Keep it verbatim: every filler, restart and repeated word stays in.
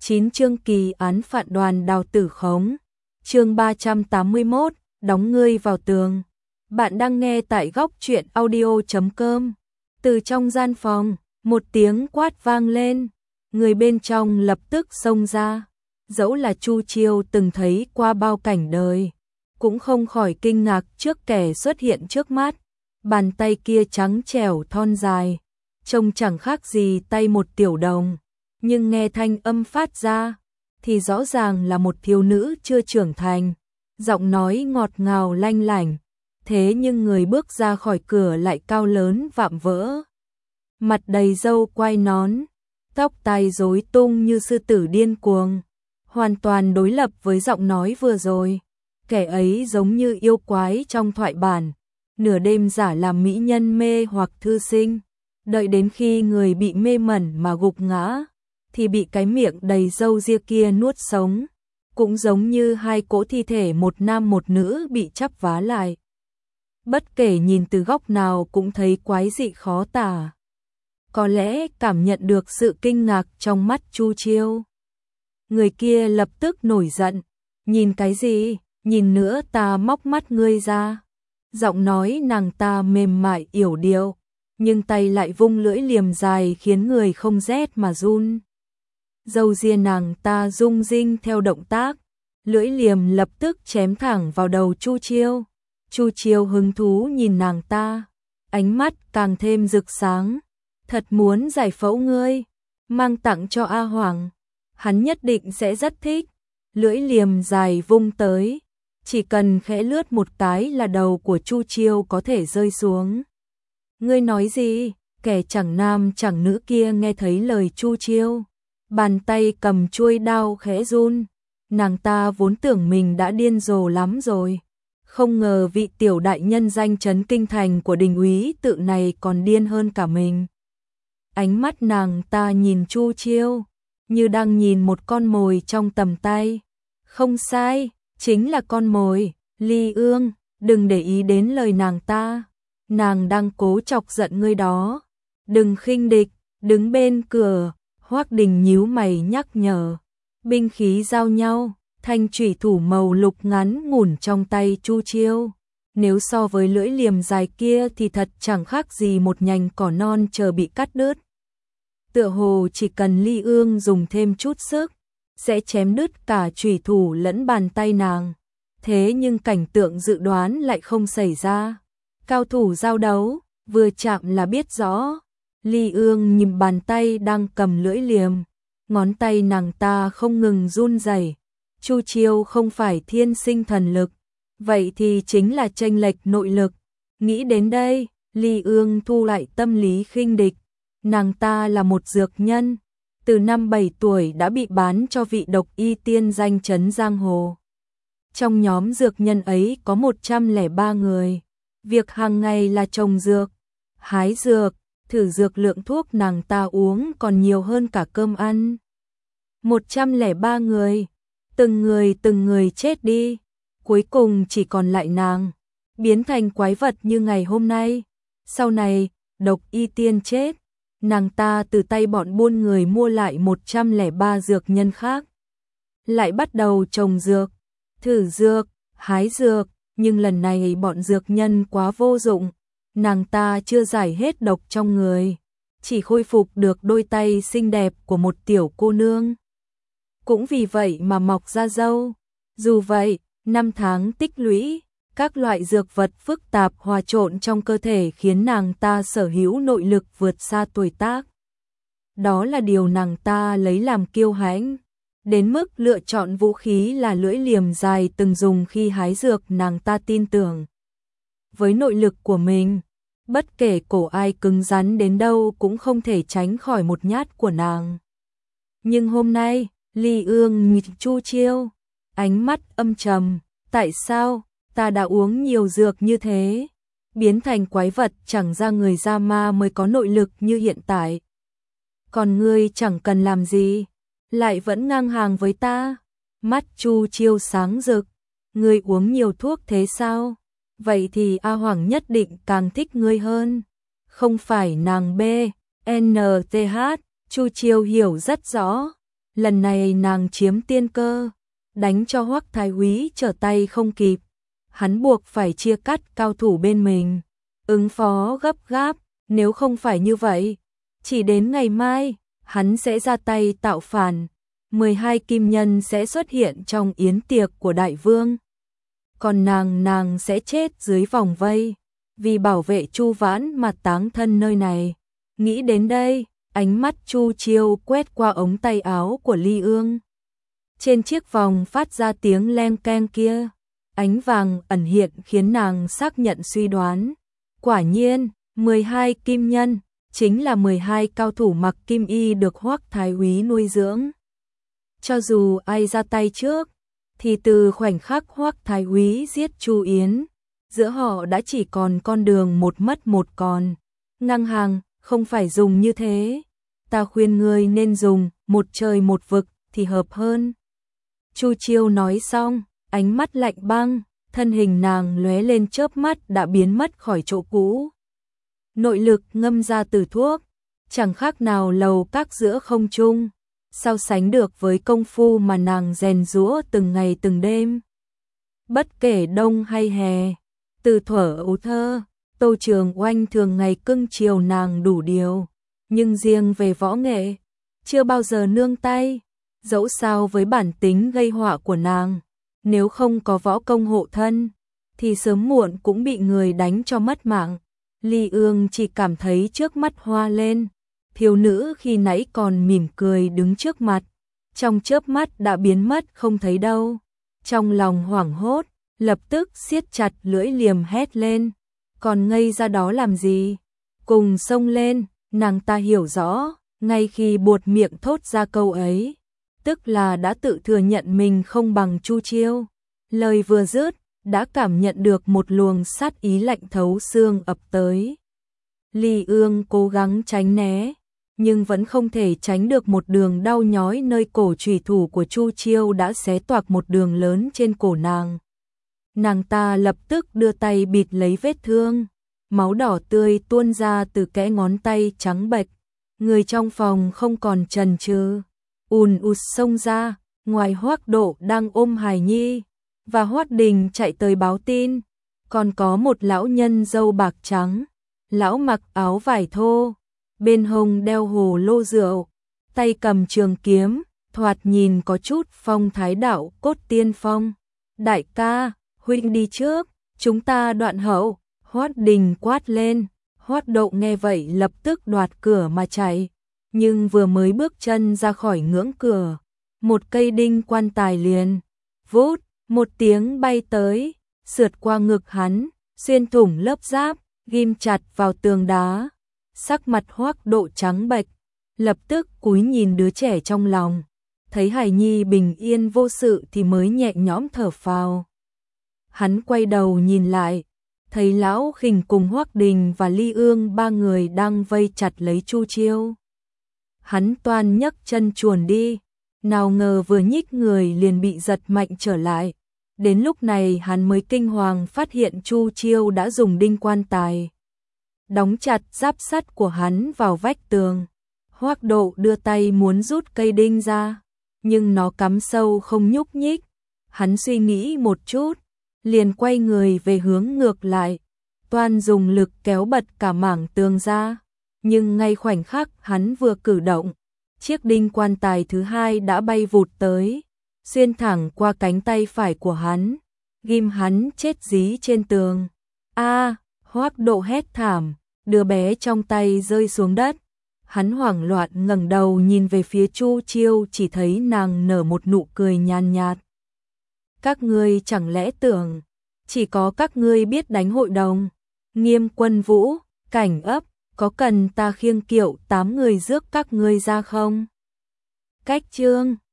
chín chương kỳ án phạt Đoàn Đào Tử Khống. Chương ba trăm tám mươi mốt, đóng ngươi vào tường. Bạn đang nghe tại góc truyện audio chấm com. Từ trong gian phòng, một tiếng quát vang lên, người bên trong lập tức xông ra. Dẫu là Chu Chiêu từng thấy qua bao cảnh đời, cũng không khỏi kinh ngạc trước kẻ xuất hiện trước mắt. Bàn tay kia trắng trẻo thon dài, trông chẳng khác gì tay một tiểu đồng, nhưng nghe thanh âm phát ra thì rõ ràng là một thiếu nữ chưa trưởng thành, giọng nói ngọt ngào lanh lảnh. Thế nhưng người bước ra khỏi cửa lại cao lớn vạm vỡ, mặt đầy râu quai nón, tóc tai rối tung như sư tử điên cuồng, hoàn toàn đối lập với giọng nói vừa rồi. Kẻ ấy giống như yêu quái trong thoại bản, nửa đêm giả làm mỹ nhân mê hoặc thư sinh, đợi đến khi người bị mê mẩn mà gục ngã, thì bị cái miệng đầy râu ria kia nuốt sống, cũng giống như hai cỗ thi thể một nam một nữ bị chắp vá lại. Bất kể nhìn từ góc nào cũng thấy quái dị khó tả. Có lẽ cảm nhận được sự kinh ngạc trong mắt Chu Chiêu, người kia lập tức nổi giận. Nhìn cái gì? Nhìn nữa ta móc mắt ngươi ra. Giọng nói nàng ta mềm mại yểu điệu, nhưng tay lại vung lưỡi liềm dài khiến người không rét mà run. Râu ria nàng ta rung rinh theo động tác, lưỡi liềm lập tức chém thẳng vào đầu Chu Chiêu. Chu Chiêu hứng thú nhìn nàng ta, ánh mắt càng thêm rực sáng. Thật muốn giải phẫu ngươi, mang tặng cho A Hoàng, hắn nhất định sẽ rất thích. Lưỡi liềm dài vung tới, chỉ cần khẽ lướt một cái là đầu của Chu Chiêu có thể rơi xuống. Ngươi nói gì? Kẻ chẳng nam chẳng nữ kia nghe thấy lời Chu Chiêu, bàn tay cầm chuôi đao khẽ run. Nàng ta vốn tưởng mình đã điên rồ lắm rồi, không ngờ vị tiểu đại nhân danh chấn kinh thành của đình úy tự này còn điên hơn cả mình. Ánh mắt nàng ta nhìn Chu Chiêu như đang nhìn một con mồi trong tầm tay. Không sai, chính là con mồi. Ly Ương, đừng để ý đến lời nàng ta, nàng đang cố chọc giận ngươi đó. Đừng khinh địch. Đứng bên cửa, Hoắc Đình nhíu mày nhắc nhở. Binh khí giao nhau, thanh chủy thủ màu lục ngắn ngủn trong tay Chu Chiêu, nếu so với lưỡi liềm dài kia thì thật chẳng khác gì một nhành cỏ non chờ bị cắt đứt. Tựa hồ chỉ cần Ly Ương dùng thêm chút sức, sẽ chém đứt cả chủy thủ lẫn bàn tay nàng. Thế nhưng cảnh tượng dự đoán lại không xảy ra. Cao thủ giao đấu, vừa chạm là biết rõ. Ly Ương nhìn bàn tay đang cầm lưỡi liềm, ngón tay nàng ta không ngừng run rẩy. Chu Chiêu không phải thiên sinh thần lực, vậy thì chính là chênh lệch nội lực. Nghĩ đến đây, Ly Ương thu lại tâm lý khinh địch. Nàng ta là một dược nhân, từ năm bảy tuổi đã bị bán cho vị độc y tiên danh chấn giang hồ. Trong nhóm dược nhân ấy có một trăm lẻ ba người, việc hàng ngày là trồng dược, hái dược, thử dược. Lượng thuốc nàng ta uống còn nhiều hơn cả cơm ăn. một trăm lẻ ba người, từng người từng người chết đi, cuối cùng chỉ còn lại nàng, biến thành quái vật như ngày hôm nay. Sau này, độc y tiên chết, nàng ta từ tay bọn buôn người mua lại một trăm lẻ ba dược nhân khác, lại bắt đầu trồng dược, thử dược, hái dược, nhưng lần này bọn dược nhân quá vô dụng, nàng ta chưa giải hết độc trong người, chỉ khôi phục được đôi tay xinh đẹp của một tiểu cô nương. Cũng vì vậy mà mọc ra râu. Dù vậy, năm tháng tích lũy, các loại dược vật phức tạp hòa trộn trong cơ thể khiến nàng ta sở hữu nội lực vượt xa tuổi tác. Đó là điều nàng ta lấy làm kiêu hãnh, đến mức lựa chọn vũ khí là lưỡi liềm dài từng dùng khi hái dược. Nàng ta tin tưởng với nội lực của mình, bất kể cổ ai cứng rắn đến đâu cũng không thể tránh khỏi một nhát của nàng. Nhưng hôm nay, Ly Ương nhìn Chu Chiêu, ánh mắt âm trầm. Tại sao ta đã uống nhiều dược như thế, biến thành quái vật chẳng ra người ra ma mới có nội lực như hiện tại? Còn ngươi chẳng cần làm gì, lại vẫn ngang hàng với ta? Mắt Chu Chiêu sáng rực. Ngươi uống nhiều thuốc thế sao? Vậy thì A Hoàng nhất định càng thích ngươi hơn. Không phải nàng B N T H. Chu Chiêu hiểu rất rõ, lần này nàng chiếm tiên cơ, đánh cho Hoắc Thái Úy trở tay không kịp. Hắn buộc phải chia cắt cao thủ bên mình, ứng phó gấp gáp, nếu không phải như vậy, chỉ đến ngày mai, hắn sẽ ra tay tạo phản, mười hai kim nhân sẽ xuất hiện trong yến tiệc của đại vương. Còn nàng nàng sẽ chết dưới vòng vây, vì bảo vệ Chu Vãn mà táng thân nơi này. Nghĩ đến đây, ánh mắt Chu Chiêu quét qua ống tay áo của Ly Ương. Trên chiếc vòng phát ra tiếng leng keng kia, ánh vàng ẩn hiện khiến nàng xác nhận suy đoán. Quả nhiên, mười hai kim nhân, chính là mười hai cao thủ mặc kim y được Hoắc Thái Úy nuôi dưỡng. Cho dù ai ra tay trước, thì từ khoảnh khắc Hoắc Thái Úy giết Chu Yến, giữa họ đã chỉ còn con đường một mất một còn. Ngang hàng, không phải dùng như thế. Ta khuyên ngươi nên dùng một trời một vực thì hợp hơn. Chu Chiêu nói xong, ánh mắt lạnh băng, thân hình nàng lóe lên chớp mắt đã biến mất khỏi chỗ cũ. Nội lực ngâm ra từ thuốc, chẳng khác nào lầu các giữa không trung, so sánh được với công phu mà nàng rèn giũa từng ngày từng đêm. Bất kể đông hay hè, từ thuở ấu thơ, Tô Trường Oanh thường ngày cưng chiều nàng đủ điều, nhưng riêng về võ nghệ, chưa bao giờ nương tay, dẫu sao với bản tính gây họa của nàng, nếu không có võ công hộ thân, thì sớm muộn cũng bị người đánh cho mất mạng. Ly Ương chỉ cảm thấy trước mắt hoa lên, thiếu nữ khi nãy còn mỉm cười đứng trước mặt, trong chớp mắt đã biến mất không thấy đâu. Trong lòng hoảng hốt, lập tức siết chặt lưỡi liềm hét lên, còn ngây ra đó làm gì? Cùng xông lên, nàng ta hiểu rõ, ngay khi buột miệng thốt ra câu ấy, tức là đã tự thừa nhận mình không bằng Chu Chiêu. Lời vừa dứt, đã cảm nhận được một luồng sát ý lạnh thấu xương ập tới. Ly Ương cố gắng tránh né, nhưng vẫn không thể tránh được một đường đau nhói nơi cổ chủy thủ của Chu Chiêu đã xé toạc một đường lớn trên cổ nàng. Nàng ta lập tức đưa tay bịt lấy vết thương, máu đỏ tươi tuôn ra từ kẽ ngón tay trắng bệch. Người trong phòng không còn chần chừ, ùn ùn xông ra, ngoài Hoắc Độ đang ôm hài nhi, và Hoắc Đình chạy tới báo tin, còn có một lão nhân râu bạc trắng, lão mặc áo vải thô, bên hông đeo hồ lô rượu, tay cầm trường kiếm, thoạt nhìn có chút phong thái đạo cốt tiên phong. Đại ca, huynh đi trước, chúng ta đoạn hậu. Hoắc Đình quát lên. Hoắc Độ nghe vậy lập tức đoạt cửa mà chạy, nhưng vừa mới bước chân ra khỏi ngưỡng cửa, một cây đinh quan tài liền vút một tiếng bay tới, sượt qua ngực hắn, xuyên thủng lớp giáp, ghim chặt vào tường đá. Sắc mặt Hoắc Độ trắng bệch, lập tức cúi nhìn đứa trẻ trong lòng, thấy hài nhi bình yên vô sự thì mới nhẹ nhõm thở phào. Hắn quay đầu nhìn lại, thấy lão Khình cùng Hoắc Đình và Ly Ương ba người đang vây chặt lấy Chu Chiêu. Hắn toan nhấc chân chuồn đi, nào ngờ vừa nhích người liền bị giật mạnh trở lại. Đến lúc này hắn mới kinh hoàng phát hiện Chu Chiêu đã dùng đinh quan tài đóng chặt giáp sắt của hắn vào vách tường. Hoắc Độ đưa tay muốn rút cây đinh ra, nhưng nó cắm sâu không nhúc nhích. Hắn suy nghĩ một chút, liền quay người về hướng ngược lại, toan dùng lực kéo bật cả mảng tường ra, nhưng ngay khoảnh khắc hắn vừa cử động, chiếc đinh quan tài thứ hai đã bay vụt tới, xuyên thẳng qua cánh tay phải của hắn, ghim hắn chết dí trên tường. A! Hoắc Độ hét thảm, đứa bé trong tay rơi xuống đất. Hắn hoảng loạn ngẩng đầu nhìn về phía Chu Chiêu, chỉ thấy nàng nở một nụ cười nhàn nhạt. Các ngươi chẳng lẽ tưởng chỉ có các ngươi biết đánh hội đồng? Nghiêm Quân Vũ, Cảnh Ấp, có cần ta khiêng kiệu tám người rước các ngươi ra không? Cách chương